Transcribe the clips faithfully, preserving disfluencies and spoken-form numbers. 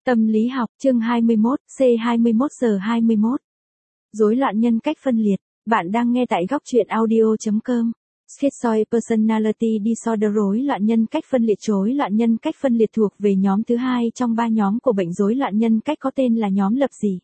Tâm lý học, chương hai mươi mốt, C hai mươi mốt giờ hai mươi mốt. Rối loạn nhân cách phân liệt. Bạn đang nghe tại góc truyện audio chấm com. Schizoid personality disorder, rối loạn nhân cách phân liệt. Rối loạn nhân cách phân liệt thuộc về nhóm thứ hai trong ba nhóm của bệnh rối loạn nhân cách có tên là nhóm lập dị.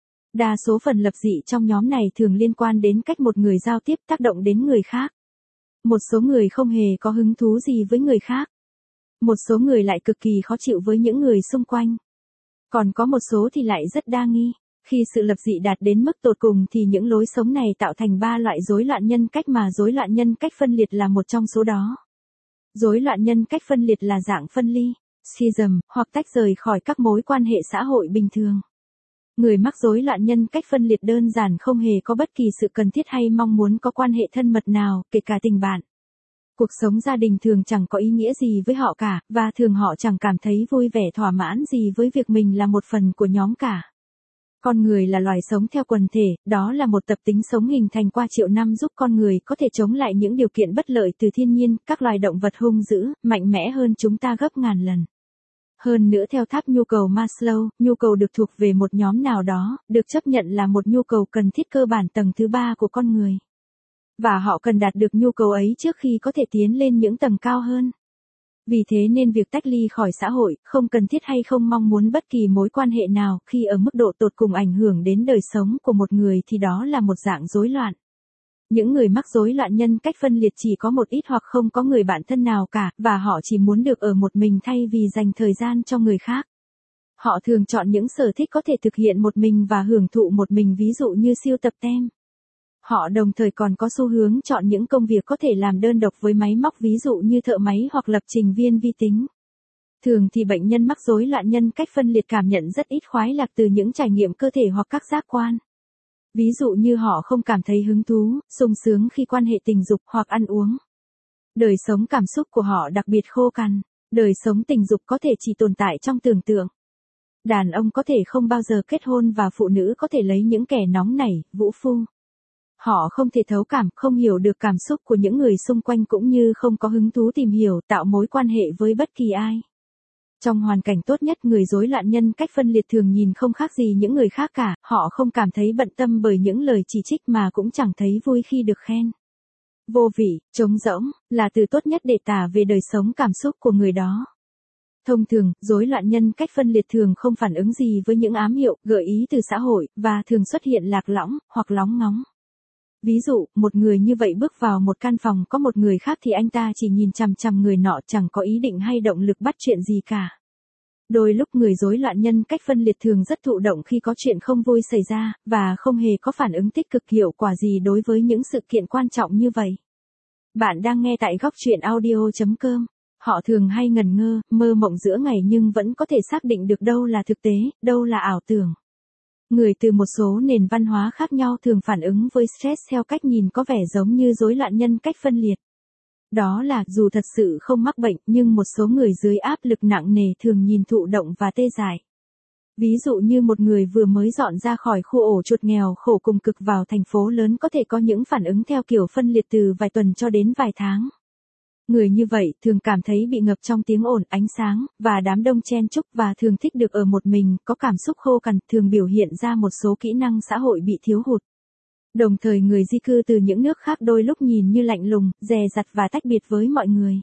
Đa số phần lập dị trong nhóm này thường liên quan đến cách một người giao tiếp tác động đến người khác. Một số người không hề có hứng thú gì với người khác. Một số người lại cực kỳ khó chịu với những người xung quanh. Còn có một số thì lại rất đa nghi. Khi sự lập dị đạt đến mức tột cùng thì những lối sống này tạo thành ba loại rối loạn nhân cách mà rối loạn nhân cách phân liệt là một trong số đó. Rối loạn nhân cách phân liệt là dạng phân ly, schism, hoặc tách rời khỏi các mối quan hệ xã hội bình thường. Người mắc rối loạn nhân cách phân liệt đơn giản không hề có bất kỳ sự cần thiết hay mong muốn có quan hệ thân mật nào, kể cả tình bạn. Cuộc sống gia đình thường chẳng có ý nghĩa gì với họ cả, và thường họ chẳng cảm thấy vui vẻ thỏa mãn gì với việc mình là một phần của nhóm cả. Con người là loài sống theo quần thể, đó là một tập tính sống hình thành qua triệu năm giúp con người có thể chống lại những điều kiện bất lợi từ thiên nhiên. Các loài động vật hung dữ, mạnh mẽ hơn chúng ta gấp ngàn lần. Hơn nữa, theo tháp nhu cầu Maslow, nhu cầu được thuộc về một nhóm nào đó, được chấp nhận là một nhu cầu cần thiết cơ bản tầng thứ ba của con người. Và họ cần đạt được nhu cầu ấy trước khi có thể tiến lên những tầng cao hơn. Vì thế nên việc tách ly khỏi xã hội, không cần thiết hay không mong muốn bất kỳ mối quan hệ nào khi ở mức độ tột cùng ảnh hưởng đến đời sống của một người thì đó là một dạng rối loạn. Những người mắc rối loạn nhân cách phân liệt chỉ có một ít hoặc không có người bạn thân nào cả, và họ chỉ muốn được ở một mình thay vì dành thời gian cho người khác. Họ thường chọn những sở thích có thể thực hiện một mình và hưởng thụ một mình, ví dụ như sưu tập tem. Họ đồng thời còn có xu hướng chọn những công việc có thể làm đơn độc với máy móc, ví dụ như thợ máy hoặc lập trình viên vi tính. Thường thì bệnh nhân mắc rối loạn nhân cách phân liệt cảm nhận rất ít khoái lạc từ những trải nghiệm cơ thể hoặc các giác quan. Ví dụ như họ không cảm thấy hứng thú, sung sướng khi quan hệ tình dục hoặc ăn uống. Đời sống cảm xúc của họ đặc biệt khô cằn. Đời sống tình dục có thể chỉ tồn tại trong tưởng tượng. Đàn ông có thể không bao giờ kết hôn và phụ nữ có thể lấy những kẻ nóng nảy, vũ phu. Họ không thể thấu cảm, không hiểu được cảm xúc của những người xung quanh cũng như không có hứng thú tìm hiểu, tạo mối quan hệ với bất kỳ ai. Trong hoàn cảnh tốt nhất, người rối loạn nhân cách phân liệt thường nhìn không khác gì những người khác cả, họ không cảm thấy bận tâm bởi những lời chỉ trích mà cũng chẳng thấy vui khi được khen. Vô vị, trống rỗng, là từ tốt nhất để tả về đời sống cảm xúc của người đó. Thông thường, rối loạn nhân cách phân liệt thường không phản ứng gì với những ám hiệu, gợi ý từ xã hội, và thường xuất hiện lạc lõng, hoặc lóng ngóng. Ví dụ, một người như vậy bước vào một căn phòng có một người khác thì anh ta chỉ nhìn chằm chằm người nọ, chẳng có ý định hay động lực bắt chuyện gì cả. Đôi lúc người rối loạn nhân cách phân liệt thường rất thụ động khi có chuyện không vui xảy ra, và không hề có phản ứng tích cực hiệu quả gì đối với những sự kiện quan trọng như vậy. Bạn đang nghe tại góc truyện audio chấm com. Họ thường hay ngần ngơ, mơ mộng giữa ngày nhưng vẫn có thể xác định được đâu là thực tế, đâu là ảo tưởng. Người từ một số nền văn hóa khác nhau thường phản ứng với stress theo cách nhìn có vẻ giống như rối loạn nhân cách phân liệt. Đó là, dù thật sự không mắc bệnh, nhưng một số người dưới áp lực nặng nề thường nhìn thụ động và tê dại. Ví dụ như một người vừa mới dọn ra khỏi khu ổ chuột nghèo khổ cùng cực vào thành phố lớn có thể có những phản ứng theo kiểu phân liệt từ vài tuần cho đến vài tháng. Người như vậy thường cảm thấy bị ngập trong tiếng ồn, ánh sáng, và đám đông chen chúc, và thường thích được ở một mình, có cảm xúc khô cằn, thường biểu hiện ra một số kỹ năng xã hội bị thiếu hụt. Đồng thời người di cư từ những nước khác đôi lúc nhìn như lạnh lùng, dè dặt và tách biệt với mọi người.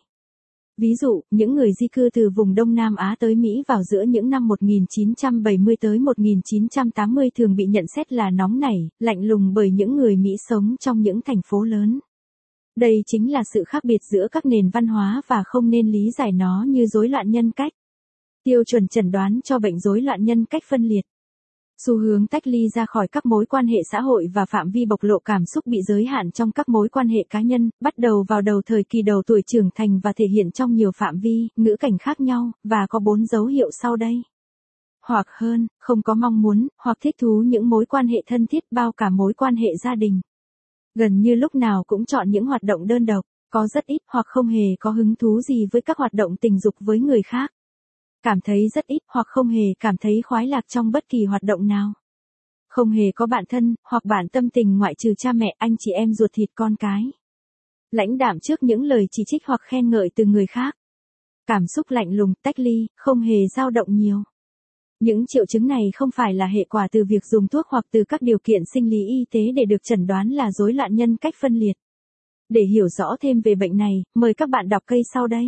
Ví dụ, những người di cư từ vùng Đông Nam Á tới Mỹ vào giữa những năm một nghìn chín trăm bảy mươi tới một nghìn chín trăm tám mươi thường bị nhận xét là nóng nảy, lạnh lùng bởi những người Mỹ sống trong những thành phố lớn. Đây chính là sự khác biệt giữa các nền văn hóa và không nên lý giải nó như rối loạn nhân cách. Tiêu chuẩn chẩn đoán cho bệnh rối loạn nhân cách phân liệt. Xu hướng tách ly ra khỏi các mối quan hệ xã hội và phạm vi bộc lộ cảm xúc bị giới hạn trong các mối quan hệ cá nhân, bắt đầu vào đầu thời kỳ đầu tuổi trưởng thành và thể hiện trong nhiều phạm vi, ngữ cảnh khác nhau, và có bốn dấu hiệu sau đây. Hoặc hơn, không có mong muốn, hoặc thích thú những mối quan hệ thân thiết bao cả mối quan hệ gia đình. Gần như lúc nào cũng chọn những hoạt động đơn độc, có rất ít hoặc không hề có hứng thú gì với các hoạt động tình dục với người khác. Cảm thấy rất ít hoặc không hề cảm thấy khoái lạc trong bất kỳ hoạt động nào. Không hề có bạn thân, hoặc bạn tâm tình ngoại trừ cha mẹ, anh chị em ruột thịt, con cái. Lãnh đạm trước những lời chỉ trích hoặc khen ngợi từ người khác. Cảm xúc lạnh lùng, tách ly, không hề dao động nhiều. Những triệu chứng này không phải là hệ quả từ việc dùng thuốc hoặc từ các điều kiện sinh lý y tế để được chẩn đoán là rối loạn nhân cách phân liệt. Để hiểu rõ thêm về bệnh này, mời các bạn đọc cây sau đây.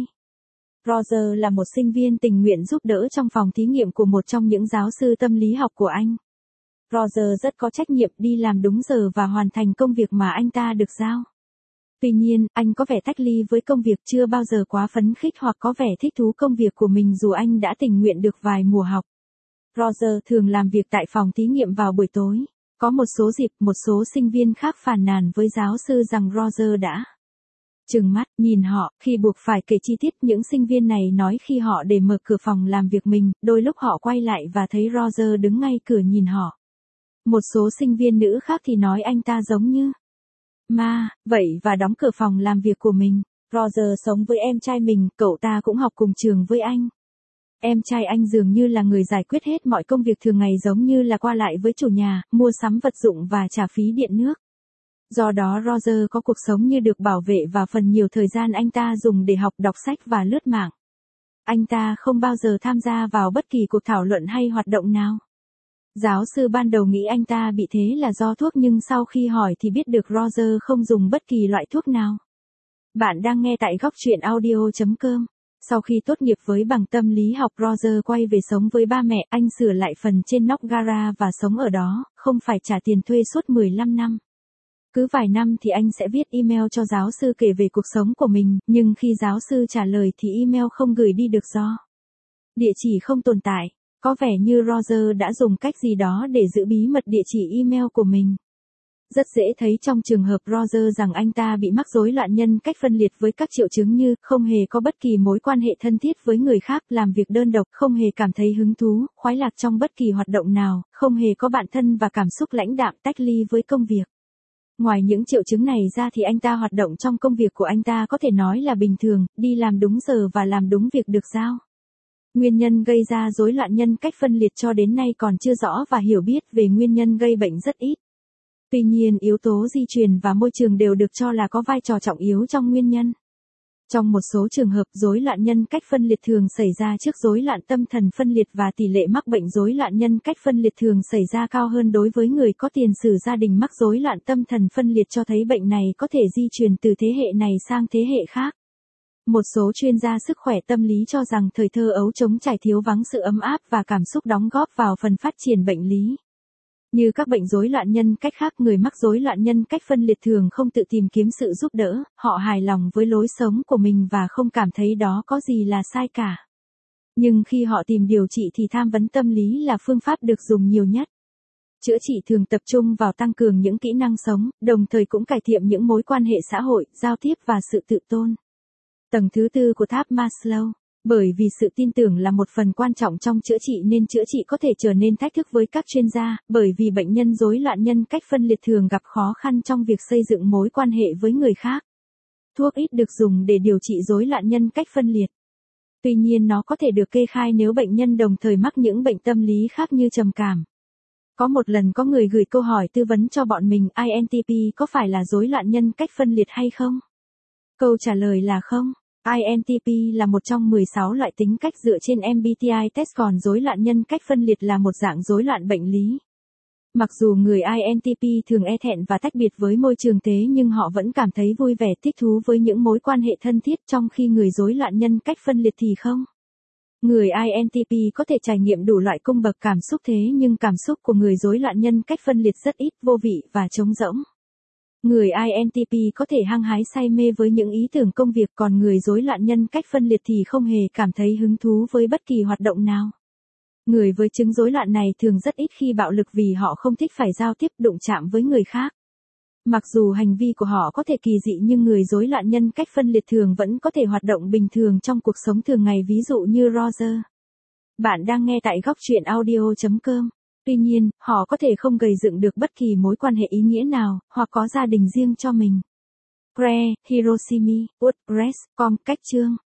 Roger là một sinh viên tình nguyện giúp đỡ trong phòng thí nghiệm của một trong những giáo sư tâm lý học của anh. Roger rất có trách nhiệm đi làm đúng giờ và hoàn thành công việc mà anh ta được giao. Tuy nhiên, anh có vẻ tách ly với công việc, chưa bao giờ quá phấn khích hoặc có vẻ thích thú công việc của mình dù anh đã tình nguyện được vài mùa học. Roger thường làm việc tại phòng thí nghiệm vào buổi tối. Có một số dịp, một số sinh viên khác phàn nàn với giáo sư rằng Roger đã trừng mắt nhìn họ khi buộc phải kể chi tiết. Những sinh viên này nói khi họ để mở cửa phòng làm việc mình, đôi lúc họ quay lại và thấy Roger đứng ngay cửa nhìn họ. Một số sinh viên nữ khác thì nói anh ta giống như ma, vậy và đóng cửa phòng làm việc của mình. Roger sống với em trai mình, cậu ta cũng học cùng trường với anh. Em trai anh dường như là người giải quyết hết mọi công việc thường ngày, giống như là qua lại với chủ nhà, mua sắm vật dụng và trả phí điện nước. Do đó Roger có cuộc sống như được bảo vệ và phần nhiều thời gian anh ta dùng để học, đọc sách và lướt mạng. Anh ta không bao giờ tham gia vào bất kỳ cuộc thảo luận hay hoạt động nào. Giáo sư ban đầu nghĩ anh ta bị thế là do thuốc, nhưng sau khi hỏi thì biết được Roger không dùng bất kỳ loại thuốc nào. Bạn đang nghe tại góc truyện audio chấm com. Sau khi tốt nghiệp với bằng tâm lý học, Roger quay về sống với ba mẹ. Anh sửa lại phần trên nóc gara và sống ở đó, không phải trả tiền thuê suốt mười lăm năm. Cứ vài năm thì anh sẽ viết email cho giáo sư kể về cuộc sống của mình, nhưng khi giáo sư trả lời thì email không gửi đi được do địa chỉ không tồn tại. Có vẻ như Roger đã dùng cách gì đó để giữ bí mật địa chỉ email của mình. Rất dễ thấy trong trường hợp Roger rằng anh ta bị mắc rối loạn nhân cách phân liệt với các triệu chứng như không hề có bất kỳ mối quan hệ thân thiết với người khác, làm việc đơn độc, không hề cảm thấy hứng thú, khoái lạc trong bất kỳ hoạt động nào, không hề có bạn thân và cảm xúc lãnh đạm, tách ly với công việc. Ngoài những triệu chứng này ra thì anh ta hoạt động trong công việc của anh ta có thể nói là bình thường, đi làm đúng giờ và làm đúng việc được giao. Nguyên nhân gây ra rối loạn nhân cách phân liệt cho đến nay còn chưa rõ và hiểu biết về nguyên nhân gây bệnh rất ít. Tuy nhiên, yếu tố di truyền và môi trường đều được cho là có vai trò trọng yếu trong nguyên nhân. Trong một số trường hợp, rối loạn nhân cách phân liệt thường xảy ra trước rối loạn tâm thần phân liệt và tỷ lệ mắc bệnh rối loạn nhân cách phân liệt thường xảy ra cao hơn đối với người có tiền sử gia đình mắc rối loạn tâm thần phân liệt, cho thấy bệnh này có thể di truyền từ thế hệ này sang thế hệ khác. Một số chuyên gia sức khỏe tâm lý cho rằng thời thơ ấu trống trải thiếu vắng sự ấm áp và cảm xúc đóng góp vào phần phát triển bệnh lý. Như các bệnh rối loạn nhân cách khác, người mắc rối loạn nhân cách phân liệt thường không tự tìm kiếm sự giúp đỡ, họ hài lòng với lối sống của mình và không cảm thấy đó có gì là sai cả. Nhưng khi họ tìm điều trị thì tham vấn tâm lý là phương pháp được dùng nhiều nhất. Chữa trị thường tập trung vào tăng cường những kỹ năng sống, đồng thời cũng cải thiện những mối quan hệ xã hội, giao tiếp và sự tự tôn. Tầng thứ tư của tháp Maslow. Bởi vì sự tin tưởng là một phần quan trọng trong chữa trị nên chữa trị có thể trở nên thách thức với các chuyên gia, bởi vì bệnh nhân rối loạn nhân cách phân liệt thường gặp khó khăn trong việc xây dựng mối quan hệ với người khác. Thuốc ít được dùng để điều trị rối loạn nhân cách phân liệt. Tuy nhiên nó có thể được kê khai nếu bệnh nhân đồng thời mắc những bệnh tâm lý khác như trầm cảm. Có một lần có người gửi câu hỏi tư vấn cho bọn mình, I N T P có phải là rối loạn nhân cách phân liệt hay không? Câu trả lời là không. I N T P là một trong mười sáu loại tính cách dựa trên M B T I test, còn rối loạn nhân cách phân liệt là một dạng rối loạn bệnh lý. Mặc dù người I N T P thường e thẹn và tách biệt với môi trường thế nhưng họ vẫn cảm thấy vui vẻ, thích thú với những mối quan hệ thân thiết, trong khi người rối loạn nhân cách phân liệt thì không. Người I N T P có thể trải nghiệm đủ loại cung bậc cảm xúc thế nhưng cảm xúc của người rối loạn nhân cách phân liệt rất ít, vô vị và trống rỗng. Người I N T P có thể hăng hái say mê với những ý tưởng công việc, còn người rối loạn nhân cách phân liệt thì không hề cảm thấy hứng thú với bất kỳ hoạt động nào. Người với chứng rối loạn này thường rất ít khi bạo lực vì họ không thích phải giao tiếp, đụng chạm với người khác. Mặc dù hành vi của họ có thể kỳ dị nhưng người rối loạn nhân cách phân liệt thường vẫn có thể hoạt động bình thường trong cuộc sống thường ngày, ví dụ như Roger. Bạn đang nghe tại góc truyện audio chấm com. Tuy nhiên, họ có thể không gây dựng được bất kỳ mối quan hệ ý nghĩa nào, hoặc có gia đình riêng cho mình. Craig, Hiroshima, WordPress, com, cách chương.